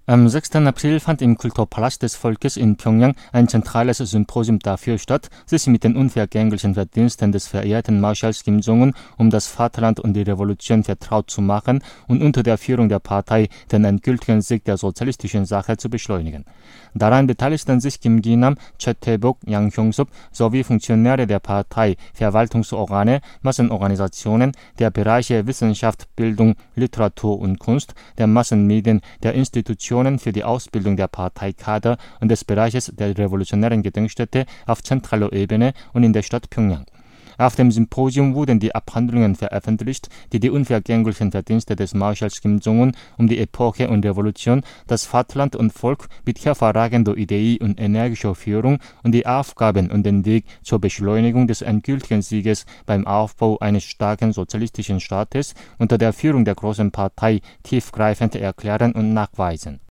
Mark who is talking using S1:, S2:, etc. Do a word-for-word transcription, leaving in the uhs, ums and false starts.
S1: Am sechsten April fand im Kulturpalast des Volkes in Pjöngjang ein zentrales Symposium dafür statt, sich mit den unvergänglichen Verdiensten des verehrten Marschalls Kim Jong-un um das Vaterland und die Revolution vertraut zu machen und unter der Führung der Partei den endgültigen Sieg der sozialistischen Sache zu beschleunigen. Daran beteiligten sich Kim Ki-nam, Choi Tae-bok, Yang Hyung-suk sowie Funktionäre der Partei, Verwaltungsorgane, Massenorganisationen, der Bereiche Wissenschaft, Bildung, Literatur und Kunst, der Massenmedien, der Institutionen für die Ausbildung der Parteikader und des Bereiches der revolutionären Gedenkstätte auf zentraler Ebene und in der Stadt Pjöngjang. Auf dem Symposium wurden die Abhandlungen veröffentlicht, die die unvergänglichen Verdienste des Marschalls Kim Jong-un um die Epoche und Revolution, das Vaterland und Volk mit hervorragender Idee und energischer Führung und die Aufgaben und den Weg zur Beschleunigung des endgültigen Sieges beim Aufbau eines starken sozialistischen Staates unter der Führung der großen Partei tiefgreifend erklären und nachweisen.